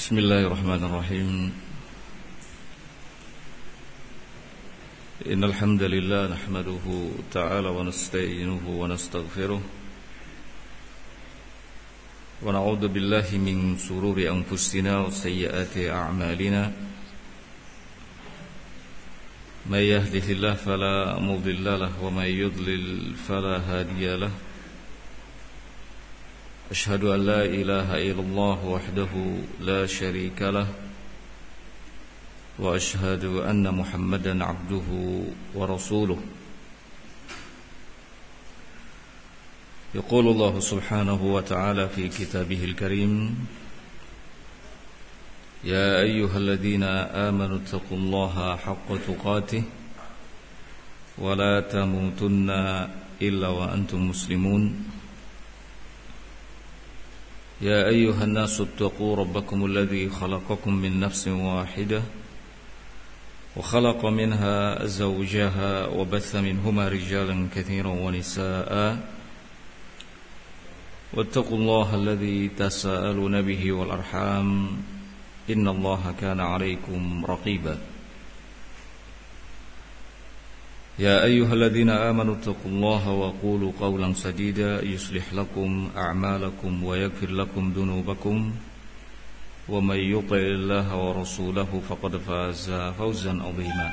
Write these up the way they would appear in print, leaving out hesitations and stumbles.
Bismillahirrahmanirrahim. Innal hamdalillah nahmaduhu ta'ala wa nasta'inuhu wa nastaghfiruh wa na'udzu billahi min shururi anfusina wa sayyiati a'malina. May yahdihillahu fala mudilla lahu wa may yudlil fala hadiya lahu. Ashhadu an la ilaha illallah wahdahu la syarika lah wa ashhadu anna Muhammadan abduhu wa rasuluh. Yaqulu Allah subhanahu wa ta'ala fi kitabihil karim, ya ayyuhalladzina amanu taqullaha haqqa tuqatih wa la tamutunna illa wa antum muslimun. يا أيها الناس اتقوا ربكم الذي خلقكم من نفس واحدة وخلق منها زوجها وبث منهما رجالا كثيرا ونساء واتقوا الله الذي تساءلون به والأرحام إن الله كان عليكم رقيبا. يا أيها الذين آمنوا اتقوا الله وقولوا قولا سديدا يصلح لكم أعمالكم ويغفر لكم ذنوبكم ومن يطع الله ورسوله فقد فاز فوزا عظيما.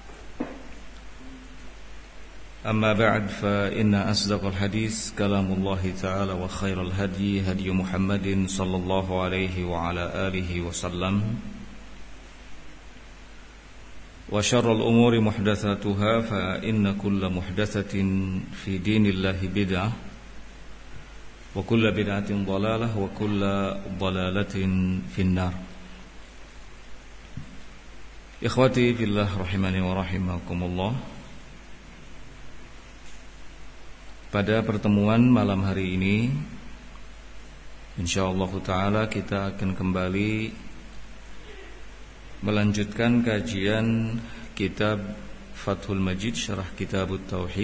أما بعد فإن أصدق الحديث كلام الله تعالى وخير الهدي هدي محمد صلى الله عليه وعلى آله وسلم وشر الأمور محدثاتها فإن كل محدثة في دين الله بدعة وكل بدعة ضلالة وكل ضلالة في النار. Ikhwati fillah rahimani wa rahimakumullah. Pada pertemuan malam hari ini insyaallah ta'ala kita akan kembali melanjutkan kajian kitab Fathul Majid Syarah Kitabut Tauhid.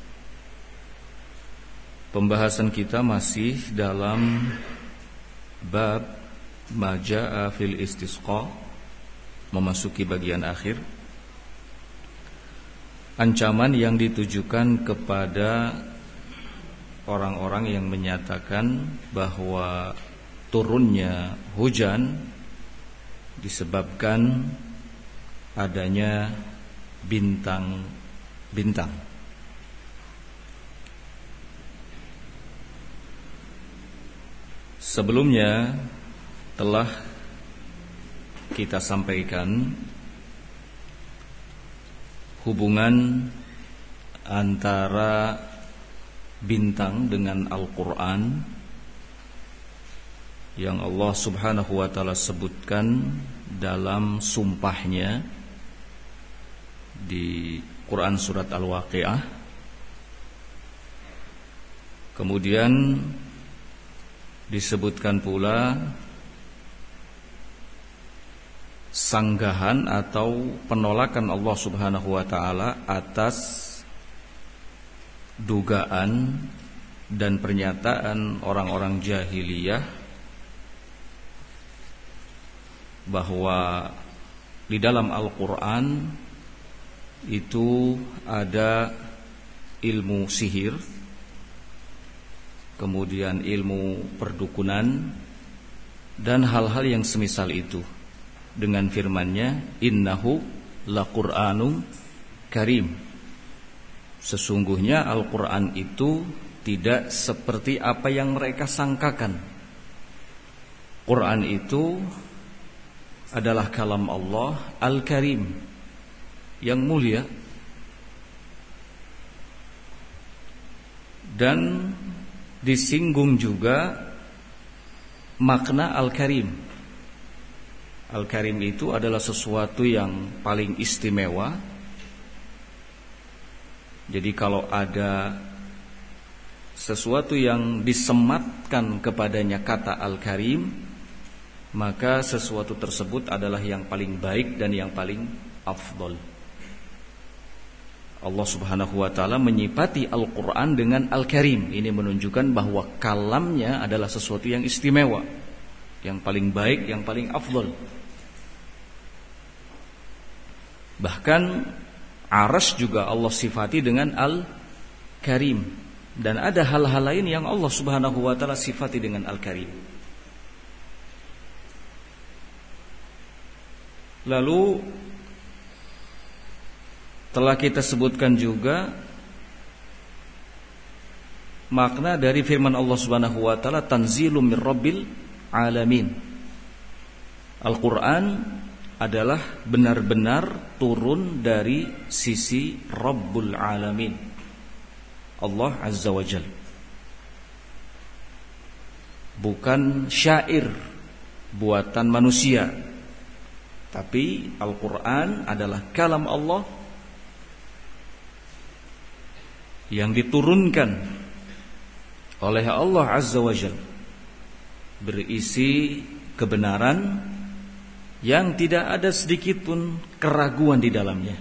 Pembahasan kita masih dalam bab Maja'a fil Istisqa, memasuki bagian akhir. Ancaman yang ditujukan kepada orang-orang yang menyatakan bahwa turunnya hujan disebabkan adanya bintang-bintang. Sebelumnya telah kita sampaikan hubungan antara bintang dengan Al-Quran yang Allah subhanahu wa ta'ala sebutkan dalam sumpahnya di Quran surat Al-Waqi'ah. Kemudian disebutkan pula sanggahan atau penolakan Allah subhanahu wa ta'ala atas dugaan dan pernyataan orang-orang jahiliyah bahwa di dalam Al-Quran itu ada ilmu sihir, kemudian ilmu perdukunan dan hal-hal yang semisal itu, dengan firman-Nya innahu laqur'anun karim. Sesungguhnya Al-Quran itu tidak seperti apa yang mereka sangkakan. Quran itu adalah kalam Allah Al-Karim yang mulia, dan disinggung juga makna Al-Karim. Al-Karim itu adalah sesuatu yang paling istimewa. Jadi kalau ada sesuatu yang disematkan kepadanya kata Al-Karim, maka sesuatu tersebut adalah yang paling baik dan yang paling afdol. Allah subhanahu wa ta'ala menyifati Al-Quran dengan Al-Karim. Ini menunjukkan bahwa kalamnya adalah sesuatu yang istimewa. yang paling baik, yang paling afdal. Bahkan Arsy juga Allah sifati dengan Al-Karim, dan ada hal-hal lain yang Allah Subhanahu wa taala sifati dengan Al-Karim. Lalu telah kita sebutkan juga makna dari firman Allah Subhanahu wa taala, tanzilum mir rabbil alamin. Al-Qur'an adalah benar-benar turun dari sisi Rabbul Alamin, Allah Azza wa Jalla. Bukan syair buatan manusia, tapi Al-Quran adalah kalam Allah yang diturunkan oleh Allah Azza wa Jalla, berisi kebenaran yang tidak ada sedikit pun keraguan di dalamnya.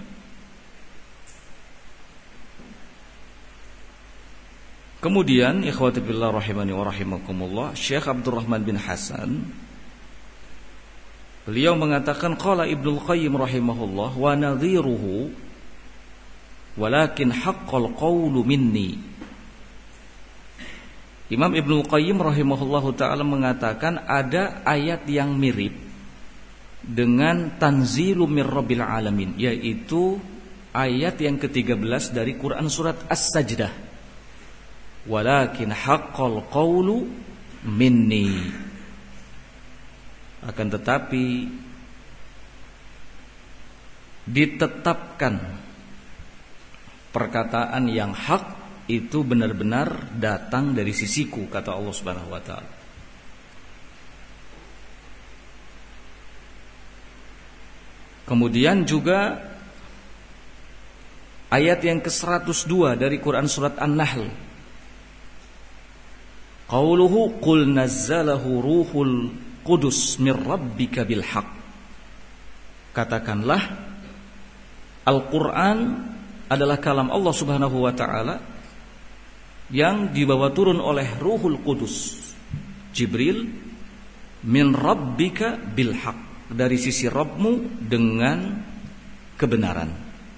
Kemudian ikhwati billah rahimani wa rahimakumullah, Syekh Abdurrahman bin Hasan beliau mengatakan, qala Ibnul Qayyim rahimahullah wa nadhiruhu walakin haqqal qawlu minni. Imam Ibnul Qayyim rahimahullahu taala mengatakan ada ayat yang mirip dengan tanzilu mir rabbil alamin, yaitu ayat yang ke-13 dari Quran surat As-Sajdah, walakin haqqal qawlu minni. Akan tetapi ditetapkan perkataan yang hak itu benar-benar datang dari sisiku, kata Allah Subhanahu wa taala. Kemudian juga ayat yang ke-102 dari Quran surat An-Nahl, qauluhu qul nazzalahu ruhul qudus mir rabbika bil haqq. Katakanlah Al-Quran adalah kalam Allah Subhanahu wa ta'ala yang dibawa turun oleh Ruhul Qudus Jibril min rabbika bil haqq, dari sisi Rabbmu dengan kebenaran.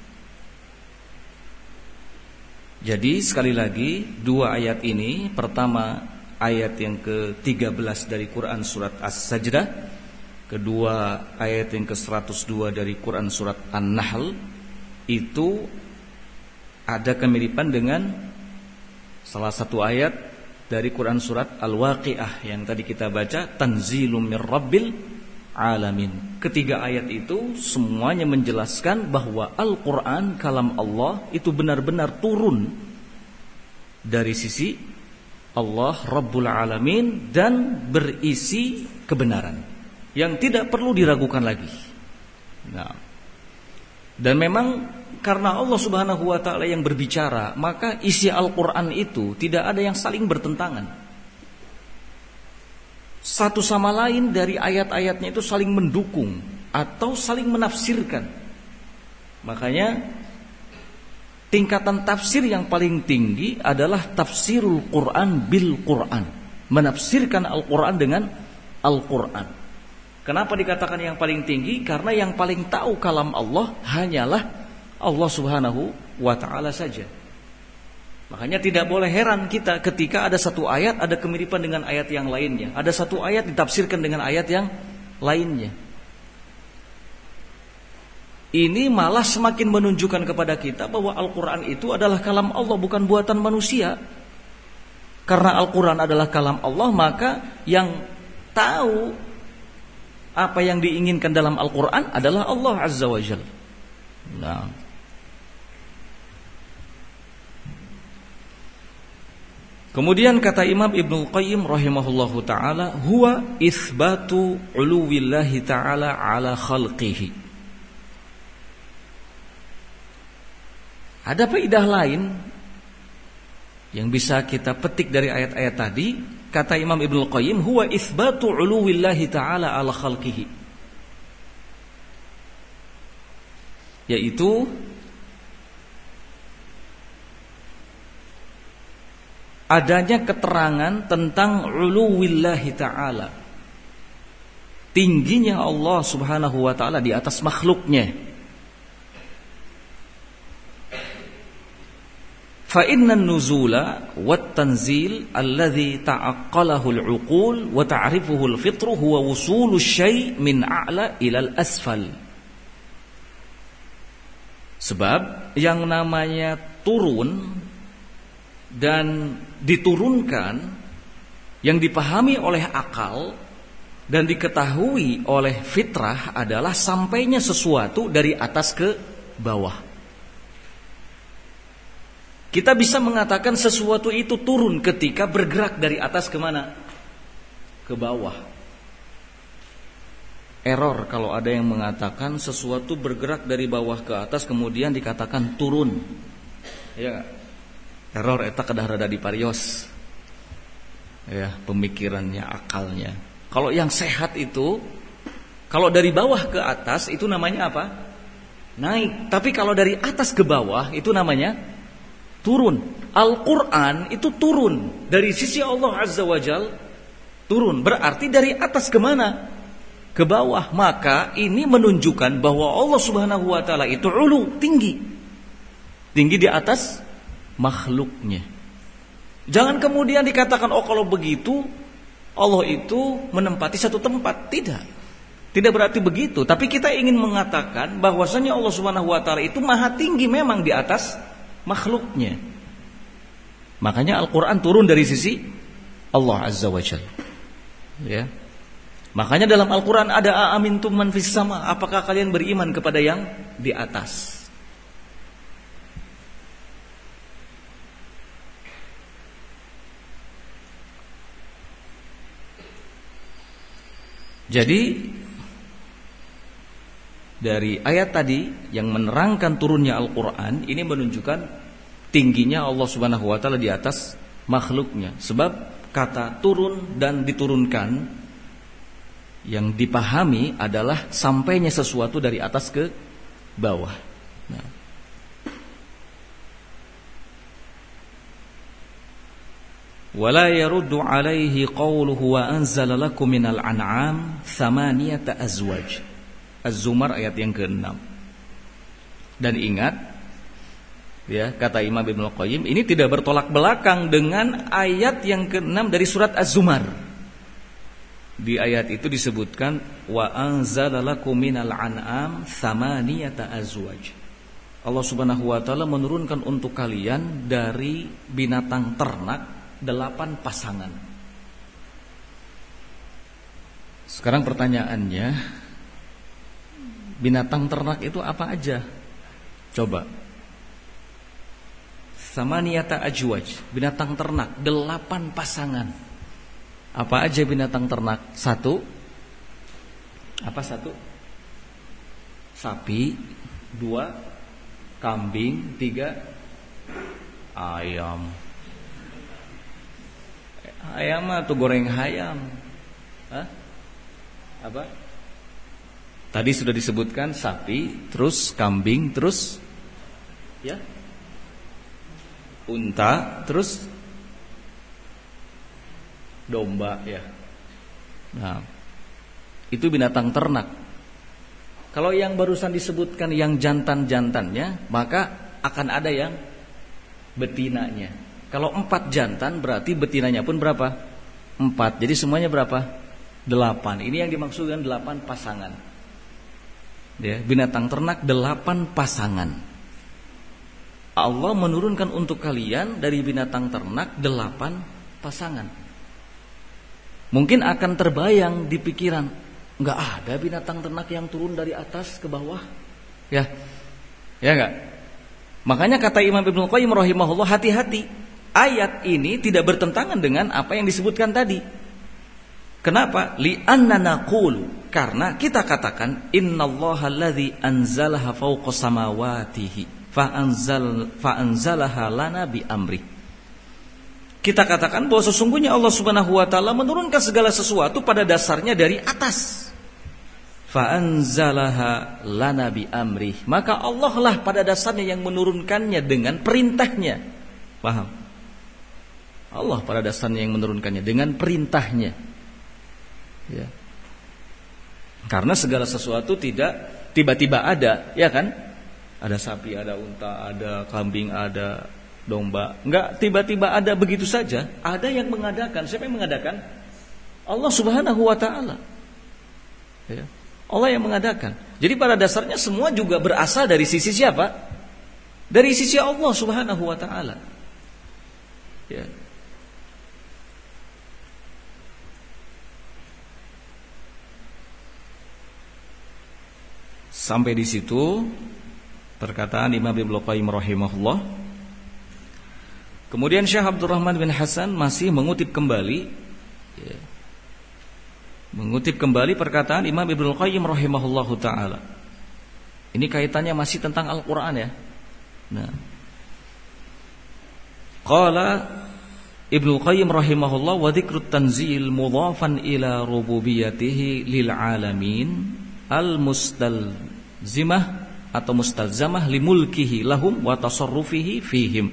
Jadi sekali lagi dua ayat ini, pertama ayat yang ke-13 dari Quran surat As-Sajdah, kedua ayat yang ke-102 dari Quran surat An-Nahl, itu ada kemiripan dengan salah satu ayat dari Quran surat Al-Waqiah yang tadi kita baca, tanzilum mir rabbil alamin. Ketiga ayat itu semuanya menjelaskan bahwa Al-Quran kalam Allah itu benar-benar turun dari sisi Allah Rabbul Alamin dan berisi kebenaran yang tidak perlu diragukan lagi. Nah, dan memang karena Allah Subhanahu wa ta'ala yang berbicara, maka isi Al-Quran itu tidak ada yang saling bertentangan. Satu sama lain dari ayat-ayatnya itu saling mendukung atau saling menafsirkan. Makanya tingkatan tafsir yang paling tinggi adalah tafsirul Quran bil Quran, menafsirkan Al-Quran dengan Al-Quran. Kenapa dikatakan yang paling tinggi? Karena yang paling tahu kalam Allah hanyalah Allah Subhanahu wa ta'ala saja. Makanya tidak boleh heran kita ketika ada satu ayat ada kemiripan dengan ayat yang lainnya, ada satu ayat ditafsirkan dengan ayat yang lainnya. Ini malah semakin menunjukkan kepada kita bahwa Al-Quran itu adalah kalam Allah, bukan buatan manusia. Karena Al-Quran adalah kalam Allah, maka yang tahu apa yang diinginkan dalam Al-Quran adalah Allah Azza wa Jalla. Nah, kemudian kata Imam Ibnul Qayyim rahimahullahu ta'ala, huwa itsbatu uluwillahi ta'ala ala khalqihi. Ada faedah lain yang bisa kita petik dari ayat-ayat tadi. Kata Imam Ibnul Qayyim, huwa itsbatu uluwillahi ta'ala ala khalqihi, yaitu adanya keterangan tentang uluwillahi ta'ala, tingginya Allah Subhanahu wa taala di atas makhluknya. Fa innan nuzula wat tanzil alladhi ta'aqqalahu al-uqul wa ta'rifuhu al-fitru huwa wusulu syai' min a'la ila al-asfal. Sebab yang namanya turun dan diturunkan yang dipahami oleh akal dan diketahui oleh fitrah adalah sampainya sesuatu dari atas ke bawah. Kita bisa mengatakan sesuatu itu turun ketika bergerak dari atas ke mana? Ke bawah. Error kalau ada yang mengatakan sesuatu bergerak dari bawah ke atas kemudian dikatakan turun. Ya, error eta kedah rada diparios. Ya, pemikirannya, akalnya. Kalau yang sehat itu, kalau dari bawah ke atas itu namanya apa? Naik. Tapi kalau dari atas ke bawah itu namanya turun. Al-Quran itu turun dari sisi Allah Azza wa Jal. Turun berarti dari atas kemana? Ke bawah. Maka ini menunjukkan bahwa Allah Subhanahu wa ta'ala itu ulu, tinggi. Tinggi di atas makhluknya. Jangan kemudian dikatakan, oh kalau begitu Allah itu menempati satu tempat. Tidak berarti begitu. Tapi kita ingin mengatakan bahwasanya Allah Subhanahu wa ta'ala itu maha tinggi memang di atas makhluknya. Makanya Al-Quran turun dari sisi Allah Azza wa Jalla. Ya. Makanya dalam Al-Quran ada aamintum man fis sama, apakah kalian beriman kepada yang di atas? Jadi dari ayat tadi yang menerangkan turunnya Al-Quran ini menunjukkan tingginya Allah Subhanahu wa ta'ala di atas makhluknya. Sebab kata turun dan diturunkan yang dipahami adalah sampainya sesuatu dari atas ke bawah. Nah. Wala yaruddu alaihi qawluhu wa anzala lakum minal an'am thamaniyata azwaj. Az-Zumar ayat yang ke-6. Dan ingat, ya, kata Imam Ibnu Qayyim, ini tidak bertolak belakang dengan ayat yang ke-6 dari surat Az-Zumar. Di ayat itu disebutkan wa anzala lakum minal an'am thamaniyata azwaj. Allah Subhanahu wa taala menurunkan untuk kalian dari binatang ternak 8 pasangan. Sekarang pertanyaannya, binatang ternak itu apa aja? Coba. Samaniyata ajwaj, binatang ternak 8 pasangan. Apa aja binatang ternak? 1. Apa 1? Sapi. 2. Kambing. 3. Ayam. Ayam atau goreng ayam? Hah? Apa? Tadi sudah disebutkan sapi, terus kambing, terus ya unta, terus domba ya. Nah, itu binatang ternak. Kalau yang barusan disebutkan yang jantan-jantannya, maka akan ada yang betinanya. Kalau 4 jantan berarti betinanya pun berapa? 4. Jadi semuanya berapa? 8. Ini yang dimaksudkan 8 pasangan. Ya, binatang ternak 8 pasangan. Allah menurunkan untuk kalian dari binatang ternak 8 pasangan. Mungkin akan terbayang di pikiran, enggak ada binatang ternak yang turun dari atas ke bawah. Ya. Ya enggak? Makanya kata Imam Ibnu Qayyim rahimahullah, hati-hati. Ayat ini tidak bertentangan dengan apa yang disebutkan tadi. Kenapa? Li'anna naqulu, karena kita katakan innallaha allazi anzalaha fawqa samawatihi fa'anzalaha lana bi amri. Kita katakan bahwa sesungguhnya Allah Subhanahu wa taala menurunkan segala sesuatu pada dasarnya dari atas. Fa'anzalaha lana bi amri. Maka Allah lah pada dasarnya yang menurunkannya dengan perintahnya. Paham? Allah pada dasarnya yang menurunkannya dengan perintahnya. Ya. Karena segala sesuatu tidak tiba-tiba ada, ya kan? Ada sapi, ada unta, ada kambing, ada domba. Enggak tiba-tiba ada begitu saja. Ada yang mengadakan. Siapa yang mengadakan? Allah Subhanahu wa taala. Ya. Allah yang mengadakan. Jadi pada dasarnya semua juga berasal dari sisi siapa? Dari sisi Allah Subhanahu wa taala. Ya. Sampai di situ perkataan Imam Ibnu Qayyim rahimahullah. Kemudian Syekh Abdurrahman bin Hasan masih mengutip kembali, ya, mengutip kembali perkataan Imam Ibnu Qayyim rahimahullahu taala. Ini kaitannya masih tentang Al-Qur'an ya. Nah, qala Ibnu Qayyim rahimahullah wa dzikrut tanzil mudhafan ila rububiyyatihi lil alamin al-mustalzimah atau mustalzamah limulkihi lahum wa tasarrufihi fihim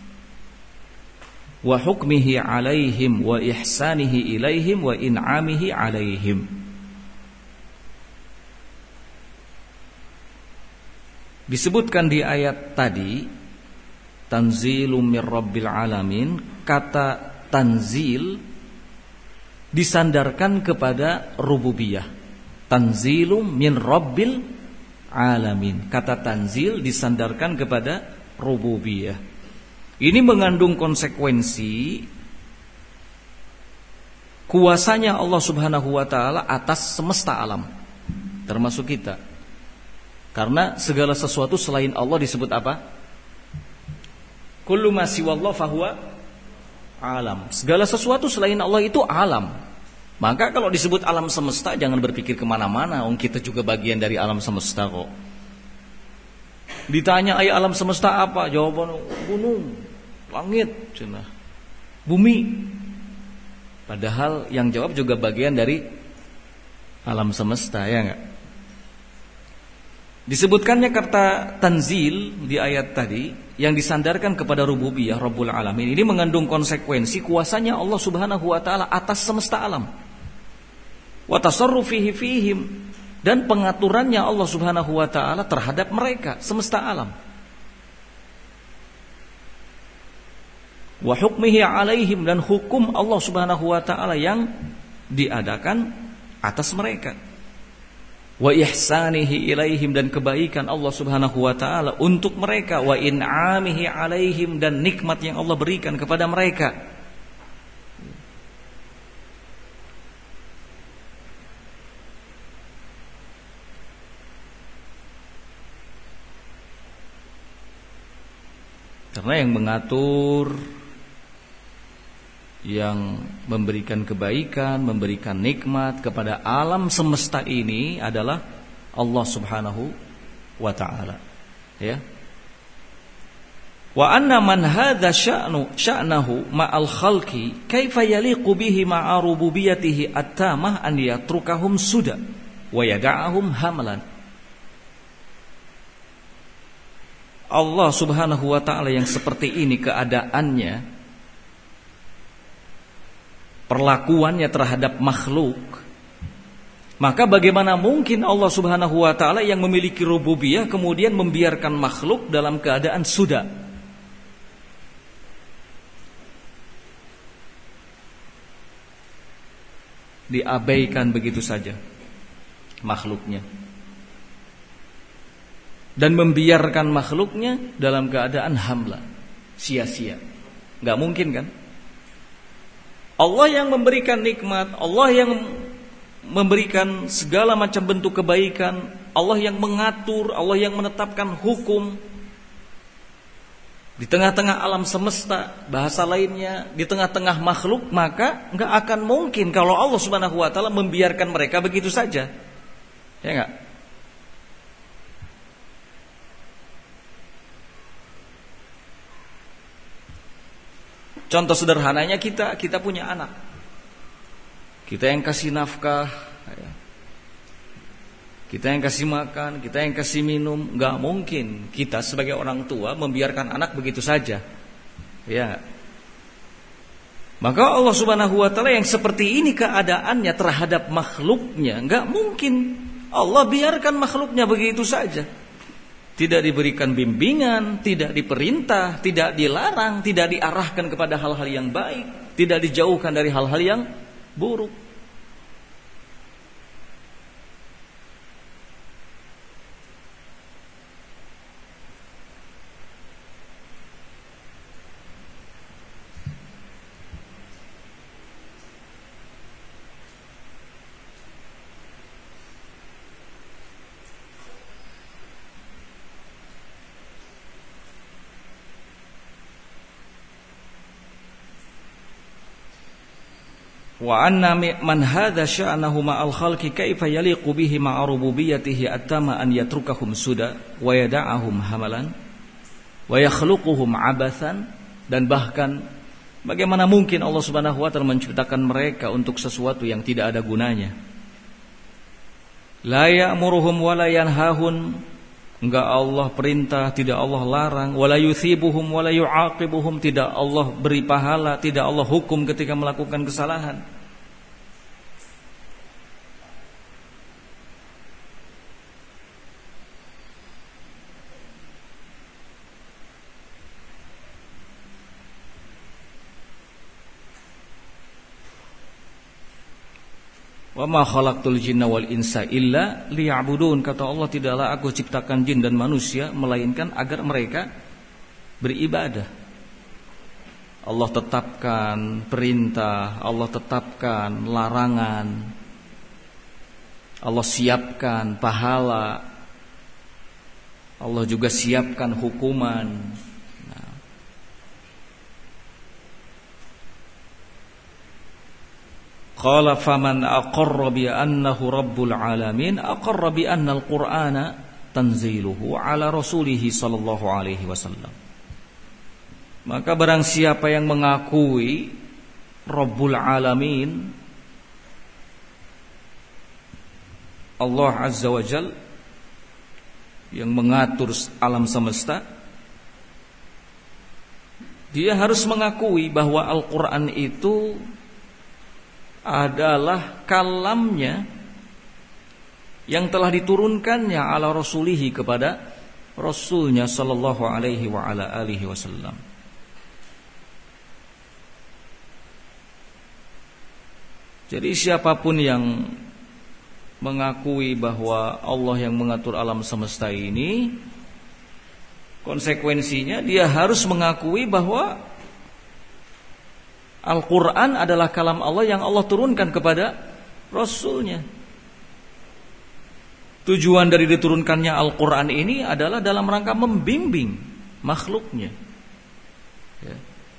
wa hukmihi alaihim wa ihsanihi ilaihim wa in'amihi alaihim. Disebutkan di ayat tadi tanzilum mir rabbil alamin, kata tanzil disandarkan kepada rububiyah. Tanzilum min rabbil alamin. Kata tanzil disandarkan kepada rububiyah. Ini mengandung konsekuensi kuasanya Allah Subhanahu wa taala atas semesta alam, termasuk kita. Karena segala sesuatu selain Allah disebut apa? Kullu ma siwallahu fahuwa alam. Segala sesuatu selain Allah itu alam. Maka kalau disebut alam semesta, jangan berpikir kemana-mana. Kita juga bagian dari alam semesta kok. Ditanya ayat alam semesta apa? Jawaban gunung, langit, bumi. Padahal yang jawab juga bagian dari alam semesta, ya enggak? Disebutkannya kata tanzil di ayat tadi yang disandarkan kepada rububiyah Rabbul Alamin. Ini mengandung konsekuensi kuasanya Allah Subhanahu wa taala atas semesta alam. Wa tasarrufihi fihim, dan pengaturannya Allah Subhanahu wa taala terhadap mereka semesta alam. Wa hukmihi alaihim, dan hukum Allah Subhanahu wa taala yang diadakan atas mereka. Wa ihsanihi ilaihim, dan kebaikan Allah Subhanahu wa taala untuk mereka. Wa in'amihi alaihim, dan nikmat yang Allah berikan kepada mereka. Karena yang mengatur, yang memberikan kebaikan, memberikan nikmat kepada alam semesta ini adalah Allah Subhanahu wa taala. Ya. Wa anna man hadza sya'nahu ma'al khalqi kaifa yaliqu bihi ma'a rububiyyatihi at-tamah an yatrukahum suda wa yada'ahum hamlan. Allah Subhanahu wa taala yang seperti ini keadaannya, perlakuannya terhadap makhluk, maka bagaimana mungkin Allah Subhanahu wa taala yang memiliki rububiyah kemudian membiarkan makhluk dalam keadaan suda? Diabaikan begitu saja makhluknya, dan membiarkan makhluknya dalam keadaan hamla, sia-sia. Gak mungkin kan? Allah yang memberikan nikmat, Allah yang memberikan segala macam bentuk kebaikan, Allah yang mengatur, Allah yang menetapkan hukum di tengah-tengah alam semesta, bahasa lainnya di tengah-tengah makhluk, maka gak akan mungkin kalau Allah Subhanahu wa taala membiarkan mereka begitu saja. Ya enggak? Contoh sederhananya kita punya anak, kita yang kasih nafkah, kita yang kasih makan, kita yang kasih minum. Gak mungkin kita sebagai orang tua membiarkan anak begitu saja, ya. Maka Allah Subhanahu wa taala yang seperti ini keadaannya terhadap makhluknya, enggak mungkin Allah biarkan makhluknya begitu saja. Tidak diberikan bimbingan, tidak diperintah, tidak dilarang, tidak diarahkan kepada hal-hal yang baik, tidak dijauhkan dari hal-hal yang buruk. Wa anna man hadza sya'nahu ma'al khalqi kaifa yaliqu bihi ma'a rububiyyatihi attama an yatrukahum suda wa yada'ahum hamalan wa yakhluquhum abathan, dan bahkan bagaimana mungkin Allah Subhanahu wa taala menciptakan mereka untuk sesuatu yang tidak ada gunanya. La ya'muruhum wa la yanhahun, enggak Allah perintah, tidak Allah larang, wala yuthibuhum wala yu'aqibuhum, tidak Allah beri pahala, tidak Allah hukum ketika melakukan kesalahan. Wa ma khalaqtul jinna wal insa illa liya'budun, kata Allah, tidaklah aku ciptakan jin dan manusia melainkan agar mereka beribadah. Allah tetapkan perintah, Allah tetapkan larangan, Allah siapkan pahala, Allah juga siapkan hukuman. Qala faman aqarra bi annahu rabbul alamin aqarra bi anna al-Qur'ana tanziluhu ala rasulih sallallahu alaihi wasallam. Maka barang siapa yang mengakui Rabbul Alamin, Allah Azza wa Jal yang mengatur alam semesta, dia harus mengakui bahwa Al-Quran itu adalah kalamnya yang telah diturunkannya ala rasulihi, kepada rasulnya sallallahu alaihi wa ala alihi wasallam. Jadi siapapun yang mengakui bahwa Allah yang mengatur alam semesta ini, konsekuensinya dia harus mengakui bahwa Al-Quran adalah kalam Allah yang Allah turunkan kepada Rasulnya. Tujuan dari diturunkannya Al-Quran ini adalah dalam rangka membimbing makhluknya, ya.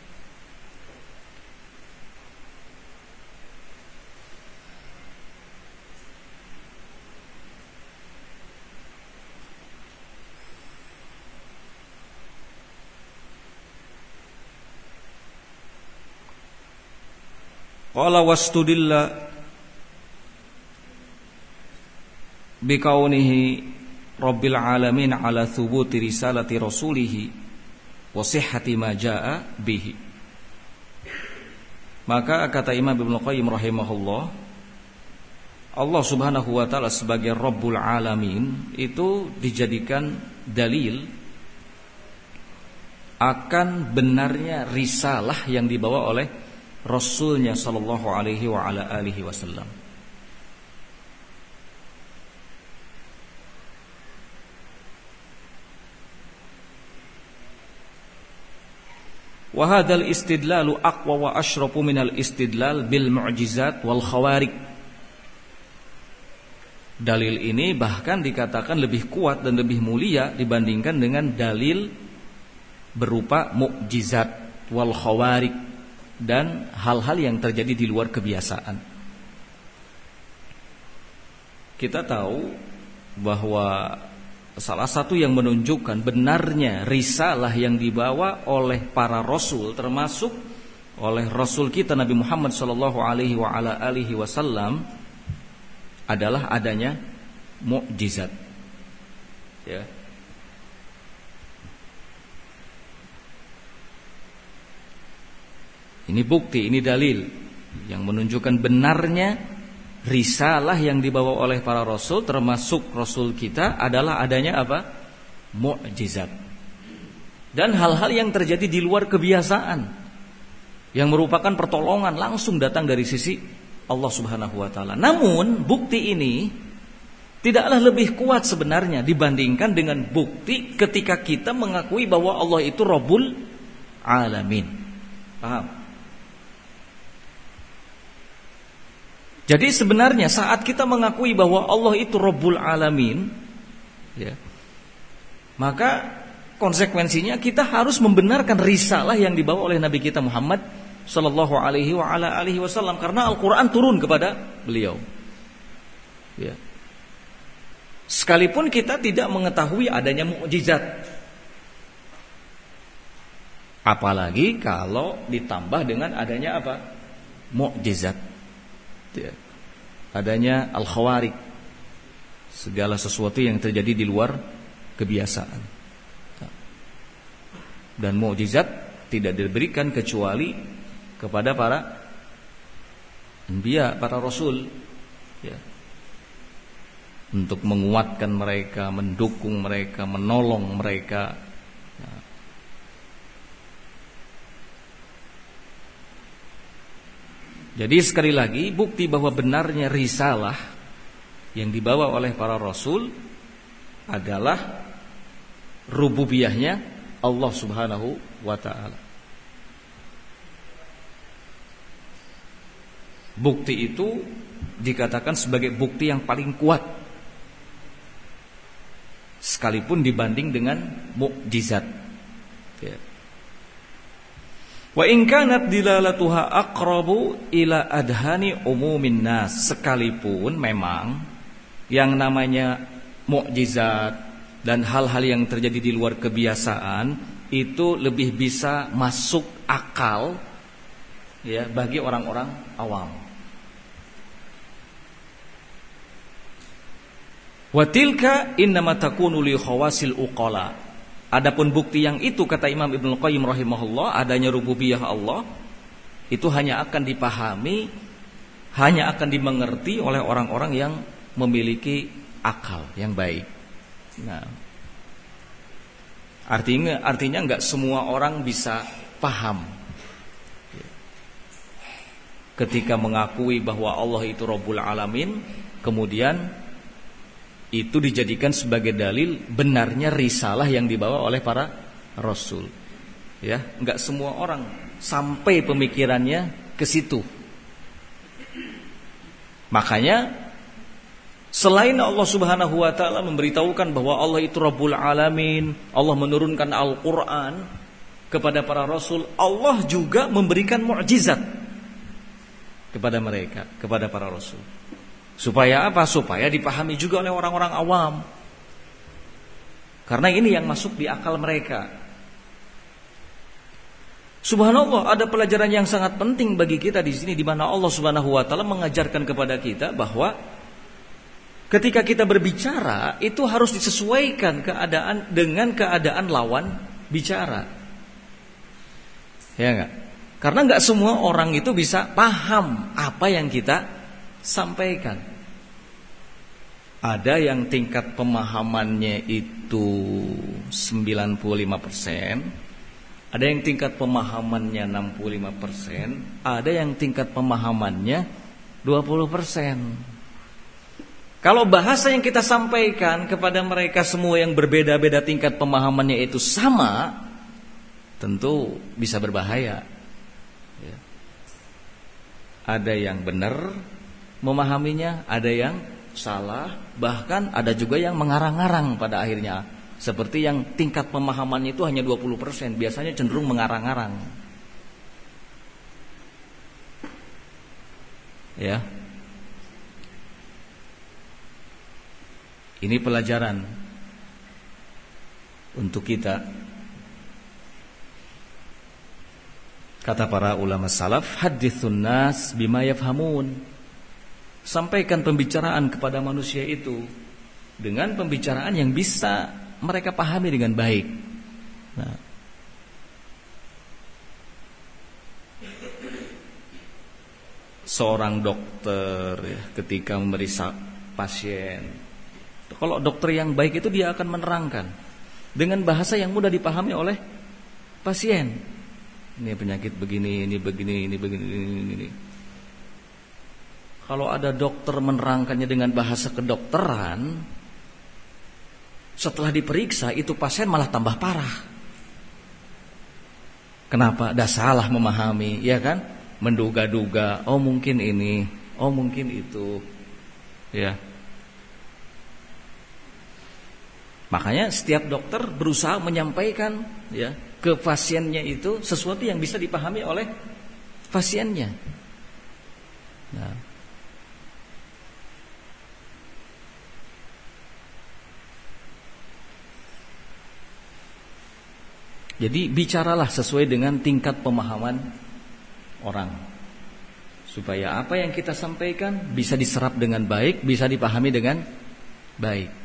Qala wastudilla bikaunihi rabbil alamin ala thubuti risalati rasulihi wa sihhati ma jaa bihi. Maka kata Imam Ibnu Qayyim rahimahullah, Allah Subhanahu wa taala sebagai Rabbul Alamin itu dijadikan dalil akan benarnya risalah yang dibawa oleh Rasulnya sallallahu alaihi wa ala alihi wasallam. Wa hadzal istidlalu aqwa wa asyrafu minal istidlal bil mu'jizat wal khawarik. Dalil ini bahkan dikatakan lebih kuat dan lebih mulia dibandingkan dengan dalil berupa mukjizat wal khawarik dan hal-hal yang terjadi di luar kebiasaan. Kita tahu bahwa salah satu yang menunjukkan benarnya risalah yang dibawa oleh para rasul, termasuk oleh rasul kita Nabi Muhammad sallallahu alaihi wa ala alihi wasallam, adalah adanya mukjizat, ya. Ini bukti, ini dalil yang menunjukkan benarnya risalah yang dibawa oleh para rasul, termasuk rasul kita, adalah adanya apa? Mukjizat. Dan hal-hal yang terjadi di luar kebiasaan, yang merupakan pertolongan langsung datang dari sisi Allah Subhanahu wa taala. Namun bukti ini tidaklah lebih kuat sebenarnya dibandingkan dengan bukti ketika kita mengakui bahwa Allah itu Rabbul Alamin. Paham? Jadi sebenarnya saat kita mengakui bahwa Allah itu Rabbul Alamin, ya, maka konsekuensinya kita harus membenarkan risalah yang dibawa oleh Nabi kita Muhammad sallallahu alaihi wasallam, karena Al-Qur'an turun kepada beliau. Ya. Sekalipun kita tidak mengetahui adanya mukjizat, apalagi kalau ditambah dengan adanya apa? Mukjizat. Ya. Adanya al-khawarik, segala sesuatu yang terjadi di luar kebiasaan. Dan mukjizat tidak diberikan kecuali kepada para anbiya, para rasul, ya, untuk menguatkan mereka, mendukung mereka, menolong mereka. Ya. Jadi sekali lagi bukti bahwa benarnya risalah yang dibawa oleh para rasul adalah rububiyahnya Allah Subhanahu wa ta'ala. Bukti itu dikatakan sebagai bukti yang paling kuat, sekalipun dibanding dengan mukjizat. Ya. Wa in kanat dilalatuha aqrabu ila adhani umumin nas, sekalipun memang yang namanya mukjizat dan hal-hal yang terjadi di luar kebiasaan itu lebih bisa masuk akal, ya, bagi orang-orang awam. Wa tilka innama takunu li khawasil uqala. Adapun bukti yang itu, kata Imam Ibnu Qayyim rahimahullah, adanya rububiyah Allah itu hanya akan dipahami, hanya akan dimengerti oleh orang-orang yang memiliki akal yang baik. Nah, artinya enggak semua orang bisa paham ketika mengakui bahwa Allah itu Rabbul Alamin, kemudian itu dijadikan sebagai dalil benarnya risalah yang dibawa oleh para rasul. Ya, enggak semua orang sampai pemikirannya ke situ. Makanya selain Allah Subhanahu wa taala memberitahukan bahwa Allah itu Rabbul Alamin, Allah menurunkan Al-Qur'an kepada para rasul, Allah juga memberikan mukjizat kepada mereka, kepada para rasul. Supaya apa? Supaya dipahami juga oleh orang-orang awam. Karena ini yang masuk di akal mereka. Subhanallah, ada pelajaran yang sangat penting bagi kita di sini, di mana Allah Subhanahu wa taala mengajarkan kepada kita bahwa ketika kita berbicara itu harus disesuaikan keadaan dengan keadaan lawan bicara. Ya enggak? Karena enggak semua orang itu bisa paham apa yang kita sampaikan. Ada yang tingkat pemahamannya itu 95%, ada yang tingkat pemahamannya 65%, ada yang tingkat pemahamannya 20%. Kalau bahasa yang kita sampaikan kepada mereka semua yang berbeda-beda tingkat pemahamannya itu sama, tentu bisa berbahaya. Ya. Ada yang benar memahaminya, ada yang salah, bahkan ada juga yang mengarang-arang pada akhirnya. Seperti yang tingkat pemahamannya itu hanya 20%, biasanya cenderung mengarang-arang. Ya. Ini pelajaran untuk kita. Kata para ulama salaf, hadithun nas bima yafhamun. Sampaikan pembicaraan kepada manusia itu dengan pembicaraan yang bisa mereka pahami dengan baik. Nah, seorang dokter ya, ketika memeriksa pasien. Kalau dokter yang baik itu dia akan menerangkan dengan bahasa yang mudah dipahami oleh pasien. Ini penyakit begini, ini begini, ini begini, ini. Kalau ada dokter menerangkannya dengan bahasa kedokteran, setelah diperiksa itu pasien malah tambah parah. Kenapa? Dah salah memahami, ya kan? Menduga-duga, oh mungkin ini, oh mungkin itu. Ya. Makanya setiap dokter berusaha menyampaikan ya ke pasiennya itu sesuatu yang bisa dipahami oleh pasiennya. Nah. Jadi bicaralah sesuai dengan tingkat pemahaman orang, supaya apa yang kita sampaikan bisa diserap dengan baik, bisa dipahami dengan baik.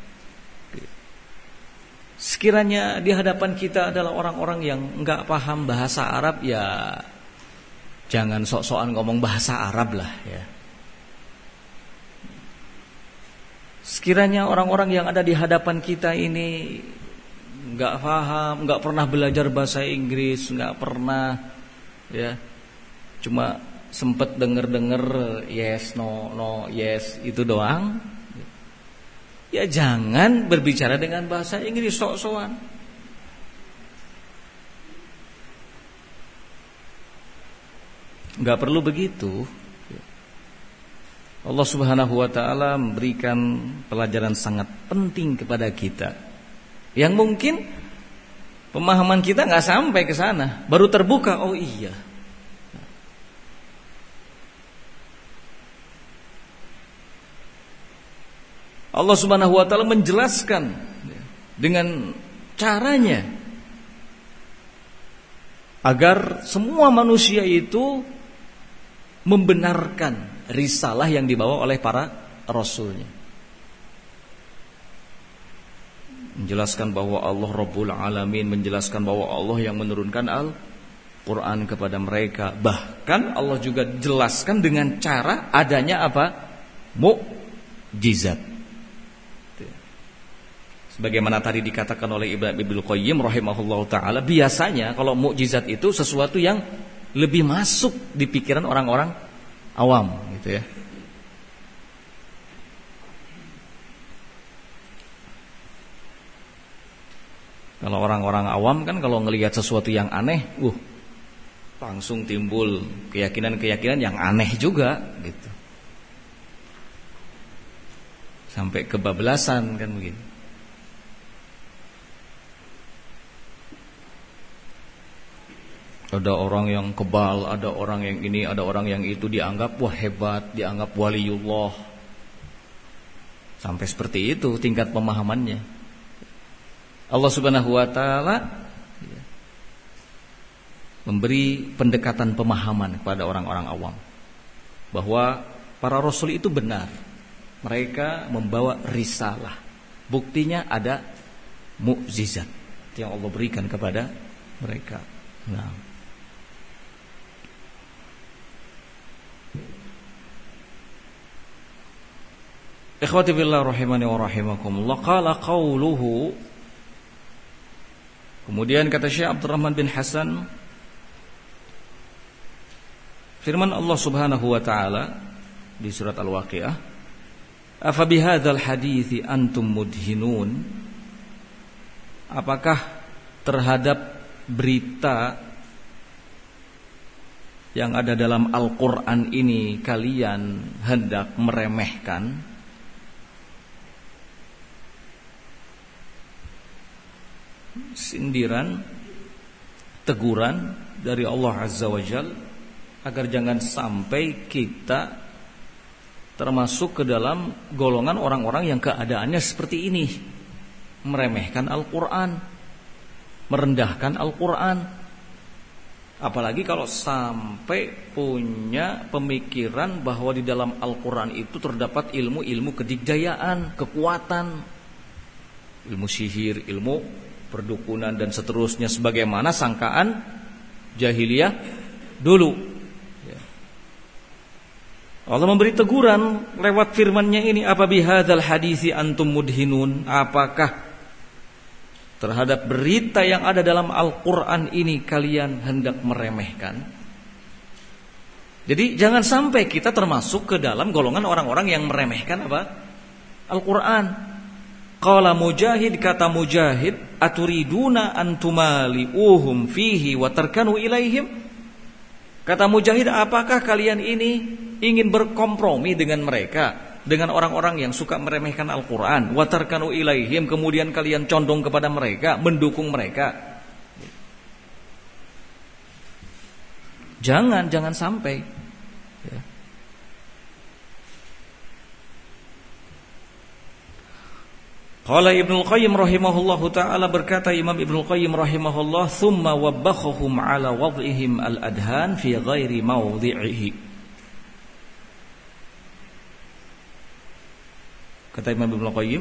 Sekiranya di hadapan kita adalah orang-orang yang enggak paham bahasa Arab, ya jangan sok-sokan ngomong bahasa Arab lah ya. Sekiranya orang-orang yang ada di hadapan kita ini enggak paham, enggak pernah belajar bahasa Inggris, enggak pernah ya, cuma sempet denger-denger yes, no, no, yes itu doang. Ya jangan berbicara dengan bahasa Inggris sok-sokan. Enggak perlu begitu. Allah Subhanahu wa taala memberikan pelajaran sangat penting kepada kita, yang mungkin pemahaman kita enggak sampai ke sana, baru terbuka, oh iya. Allah Subhanahu wa taala menjelaskan dengan caranya agar semua manusia itu membenarkan risalah yang dibawa oleh para rasulnya. Menjelaskan bahwa Allah Rabbul Alamin, menjelaskan bahwa Allah yang menurunkan Al-Quran kepada mereka. Bahkan Allah juga jelaskan dengan cara adanya apa? Mukjizat. Sebagaimana tadi dikatakan oleh Ibnu Qayyim rahimahullahu taala, biasanya kalau mukjizat itu sesuatu yang lebih masuk di pikiran orang-orang awam gitu ya. Kalau orang-orang awam kan kalau ngelihat sesuatu yang aneh, langsung timbul keyakinan-keyakinan yang aneh juga gitu. Sampai kebablasan kan begitu. Ada orang yang kebal, ada orang yang ini, ada orang yang itu, dianggap wah hebat, dianggap waliullah. Sampai seperti itu tingkat pemahamannya. Allah Subhanahu wa taala memberi pendekatan pemahaman kepada orang-orang awam bahwa para rasul itu benar. Mereka membawa risalah. Buktinya ada mukjizat yang Allah berikan kepada mereka. Nah, ikhwati billah rahimani wa rahimakumullah, qala qauluhu. Kemudian kata Syekh Abdurrahman bin Hasan, firman Allah Subhanahu wa taala di surat Al-Waqiah, afa bihadzal hadithi antum mudhinun. Apakah terhadap berita yang ada dalam Al-Quran ini kalian hendak meremehkan? Sindiran, teguran dari Allah Azza wa Jalla agar jangan sampai kita termasuk ke dalam golongan orang-orang yang keadaannya seperti ini, meremehkan Al-Quran, merendahkan Al-Quran. Apalagi kalau sampai punya pemikiran bahwa di dalam Al-Quran itu terdapat ilmu-ilmu kedikdayaan, kekuatan, ilmu sihir, ilmu perdukunan dan seterusnya, sebagaimana sangkaan jahiliyah dulu ya. Allah memberi teguran lewat firman-Nya ini, apa bihadzal hadisi antum mudhinun? Apakah terhadap berita yang ada dalam Al-Qur'an ini kalian hendak meremehkan? Jadi jangan sampai kita termasuk ke dalam golongan orang-orang yang meremehkan apa? Al-Qur'an. Qala Mujahid, kata Mujahid, aturiduna antumali'uhum fihi wa tarkanu ilaihim? Kata Mujahid, apakah kalian ini ingin berkompromi dengan mereka, dengan orang-orang yang suka meremehkan Al-Quran, wa tarkanu ilaihim, kemudian kalian condong kepada mereka, mendukung mereka? Jangan sampai. Ya. Qala Ibnu Qayyim rahimahullahu ta'ala, berkata Imam Ibnu Qayyim rahimahullah, thumma wabbakhahum ala wad'ihim al-adhan fi ghairi mawdhi'ihi. Kata Imam Ibnu Qayyim,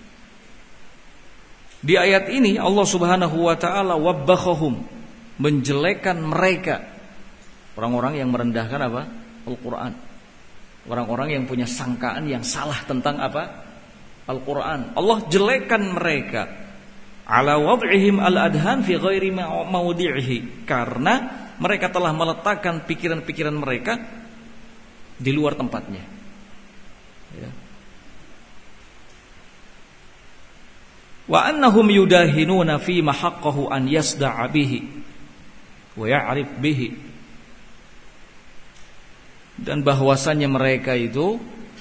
di ayat ini Allah Subhanahu wa ta'ala wabbakhahum, menjelekkan mereka, orang-orang yang merendahkan apa? Al-Quran, orang-orang yang punya sangkaan yang salah tentang apa? Al-Quran. Allah jelekkan mereka ala wad'ihim al-adhan fi ghairi mawdi'ihi, karena mereka telah meletakkan pikiran-pikiran mereka di luar tempatnya. Ya. Wa annahum yudahinuna fi ma haqqahu an yasda'a bihi wa ya'rif bihi, dan bahwasannya mereka itu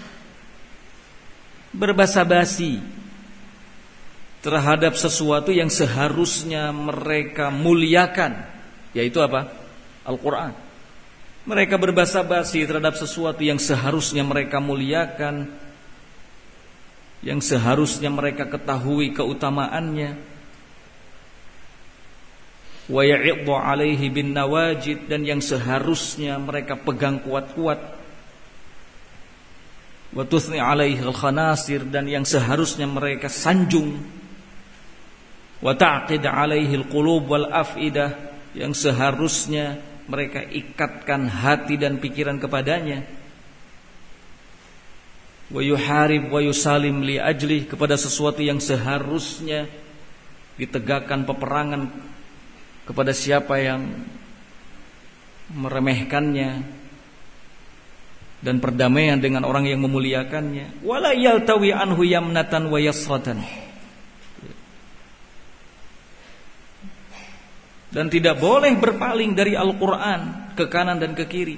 berbasa-basi terhadap sesuatu yang seharusnya mereka muliakan, yaitu apa? Al-Quran. Mereka berbasa-basi terhadap sesuatu yang seharusnya mereka muliakan, yang seharusnya mereka ketahui keutamaannya. Wa ya'iddu 'alaihi bin nawajid, dan yang seharusnya mereka pegang kuat-kuat. Wa tuthni 'alaihi al-khanasir, dan yang seharusnya mereka sanjung. Wa ta'qid 'alaihi al-qulub wal af'idah, yang seharusnya mereka ikatkan hati dan pikiran kepadanya. Wa yuharib wa yusalim li ajlih, kepada sesuatu yang seharusnya ditegakkan peperangan kepada siapa yang meremehkannya, dan perdamaian dengan orang yang memuliakannya. Wala yaltawi anhu yamnatan wa yasratan, dan tidak boleh berpaling dari Al-Quran ke kanan dan ke kiri.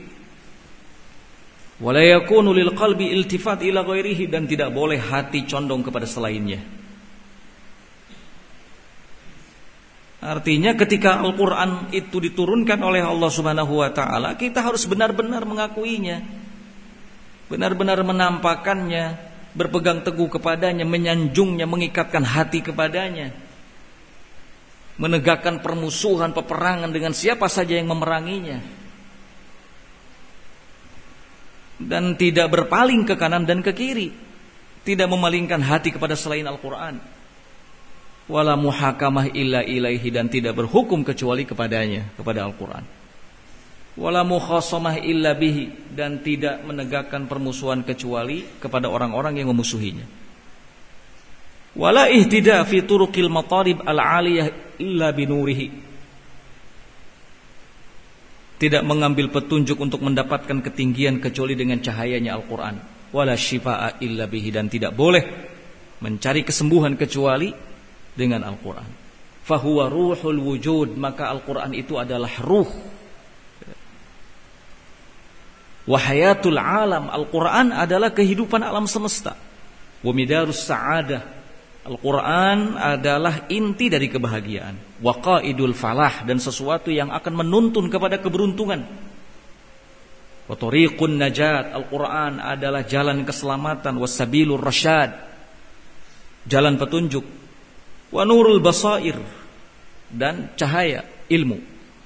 Wala yakunu lil qalbi iltifat ila ghairihi, dan tidak boleh hati condong kepada selainnya. Artinya ketika Al-Quran itu diturunkan oleh Allah Subhanahu wa ta'ala, kita harus benar-benar mengakuinya, benar-benar menampakkannya, berpegang teguh kepadanya, menyanjungnya, mengikatkan hati kepadanya, menegakkan permusuhan, peperangan dengan siapa saja yang memeranginya, dan tidak berpaling ke kanan dan ke kiri, tidak memalingkan hati kepada selain Al-Quran. Wala muhakamah illa ilaihi, dan tidak berhukum kecuali kepadanya, kepada Al-Quran. Wala mukhasamah illa bihi, dan tidak menegakkan permusuhan kecuali kepada orang-orang yang memusuhinya. Wala ihtida fi turuqil matarib al-aliyah illa binurihi, tidak mengambil petunjuk untuk mendapatkan ketinggian kecuali dengan cahayanya Al-Quran. Wala shifaa illa bihi, dan tidak boleh mencari kesembuhan kecuali dengan Al-Quran. Fahuwa ruhul wujud, maka Al-Quran itu adalah ruh. Wahayatul alam, Al-Quran adalah kehidupan alam semesta. Wamidarus sa'adah, Al-Quran adalah inti dari kebahagiaan. Waqaidul falah, dan sesuatu yang akan menuntun kepada keberuntungan. Watoriqun najat, Al-Quran adalah jalan keselamatan. Wasabilur rasyad, jalan petunjuk. Wa nurul basair, dan cahaya ilmu.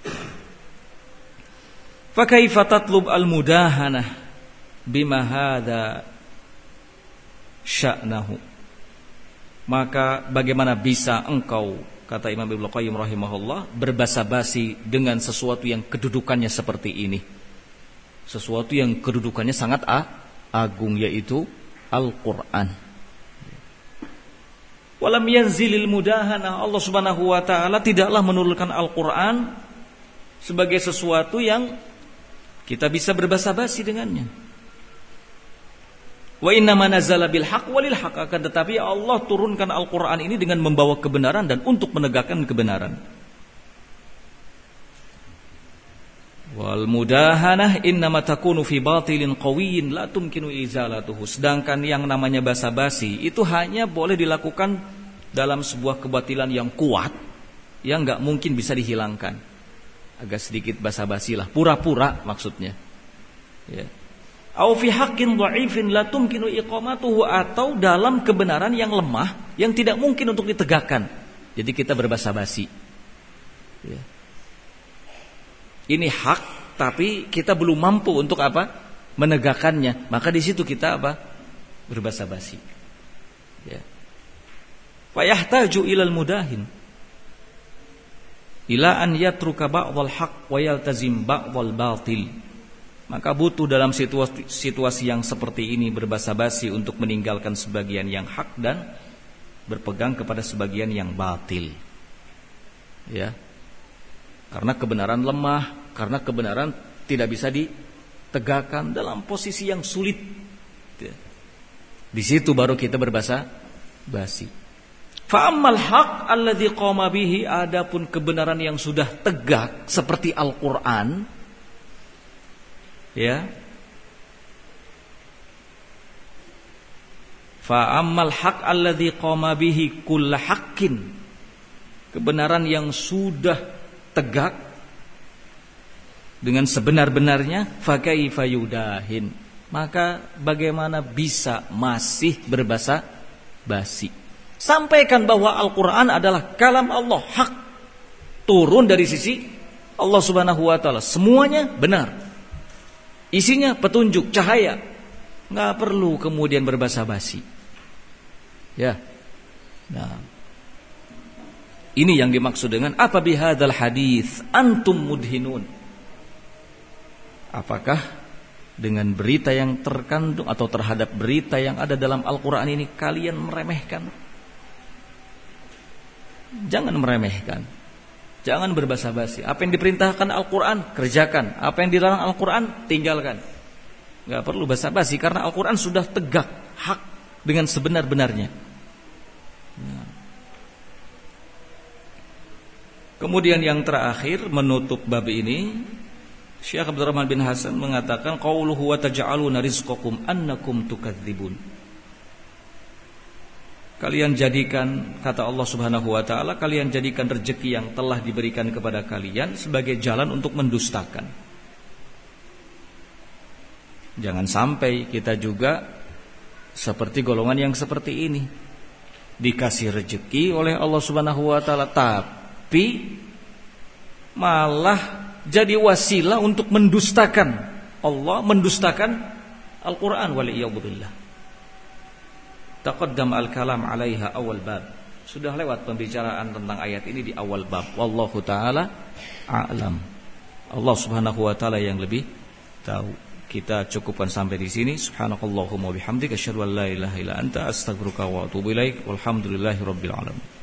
Fa kaifa tatlub al-mudahanah bima hadza sya'nahu, maka bagaimana bisa engkau, kata Imam Ibnu Qayyim rahimahullah, berbasa-basi dengan sesuatu yang kedudukannya seperti ini, sesuatu yang kedudukannya sangat agung, yaitu Al-Quran. Walam yanzilil mudahana, Allah subhanahu wa ta'ala tidaklah menurunkan Al-Quran sebagai sesuatu yang kita bisa berbasa-basi dengannya. Wa innama nazala bil haqq walil haqq, akan tetapi Allah turunkan Al-Quran ini dengan membawa kebenaran dan untuk menegakkan kebenaran. Wal mudahanah innama takunu fi batilin qawiyyin la tumkinu izalatuhu. Sedangkan yang namanya basa-basi itu hanya boleh dilakukan dalam sebuah kebatilan yang kuat, yang enggak mungkin bisa dihilangkan. Agak sedikit basa-basi lah, pura-pura maksudnya. Ya. Au fi haqqin dha'ifin la tumkinu iqamatuhu, atau dalam kebenaran yang lemah yang tidak mungkin untuk ditegakkan. Jadi kita berbasa-basi. Ya. Ini hak, tapi kita belum mampu untuk apa? Menegakkannya. Maka di situ kita apa? Berbasa-basi. Ya. Fa yahtaju ilal mudahin ila an yatruka ba'dhal haqq wa yaltazim ba'dhal batil. Maka butuh dalam situasi yang seperti ini berbasa-basi untuk meninggalkan sebagian yang hak dan berpegang kepada sebagian yang batil. Ya. Karena kebenaran lemah, karena kebenaran tidak bisa ditegakkan dalam posisi yang sulit. Di situ baru kita berbasa-basi. Fa ammal haq alladzi qama bihi, adapun kebenaran yang sudah tegak seperti Al-Qur'an, ya. Fa ammal haq alladzi qama bihi kull haqqin, kebenaran yang sudah tegak dengan sebenar-benarnya, fa kaifa yudahin, maka bagaimana bisa masih berbasa-basi? Sampaikan bahwa Al-Quran adalah kalam Allah, hak, turun dari sisi Allah subhanahu wa ta'ala, semuanya benar, isinya petunjuk, cahaya. Nggak perlu kemudian berbasa-basi. Ya. Nah, ini yang dimaksud dengan apa bihadzal hadits antum mudhinun. Apakah dengan berita yang terkandung atau terhadap berita yang ada dalam Al-Quran ini kalian meremehkan? Jangan meremehkan. Jangan berbasa-basi. Apa yang diperintahkan Al-Quran, kerjakan. Apa yang dilarang Al-Quran, tinggalkan. Gak perlu basa-basi karena Al-Quran sudah tegak, hak, dengan sebenar-benarnya. Nah. Kemudian yang terakhir menutup bab ini, Syekh Abdurrahman bin Hasan mengatakan qauluhu wa taj'aluna rizqakum annakum tukadzibun. Kalian jadikan, kata Allah subhanahu wa ta'ala, kalian jadikan rezeki yang telah diberikan kepada kalian sebagai jalan untuk mendustakan. Jangan sampai kita juga seperti golongan yang seperti ini, dikasih rezeki oleh Allah subhanahu wa ta'ala, tapi malah jadi wasilah untuk mendustakan Allah, mendustakan Al-Quran. Waliyadzubillah. Taqaddam al-kalam 'alaiha awal bab. Sudah lewat pembicaraan tentang ayat ini di awal bab. Wallahu taala a'lam. Allah subhanahu wa taala yang lebih tahu. Kita cukupkan sampai di sini. Subhanakallahumma wa bihamdika asyhadu an la ilaha illa anta astaghfiruka wa atubu ilaik. Walhamdulillahirabbil alamin.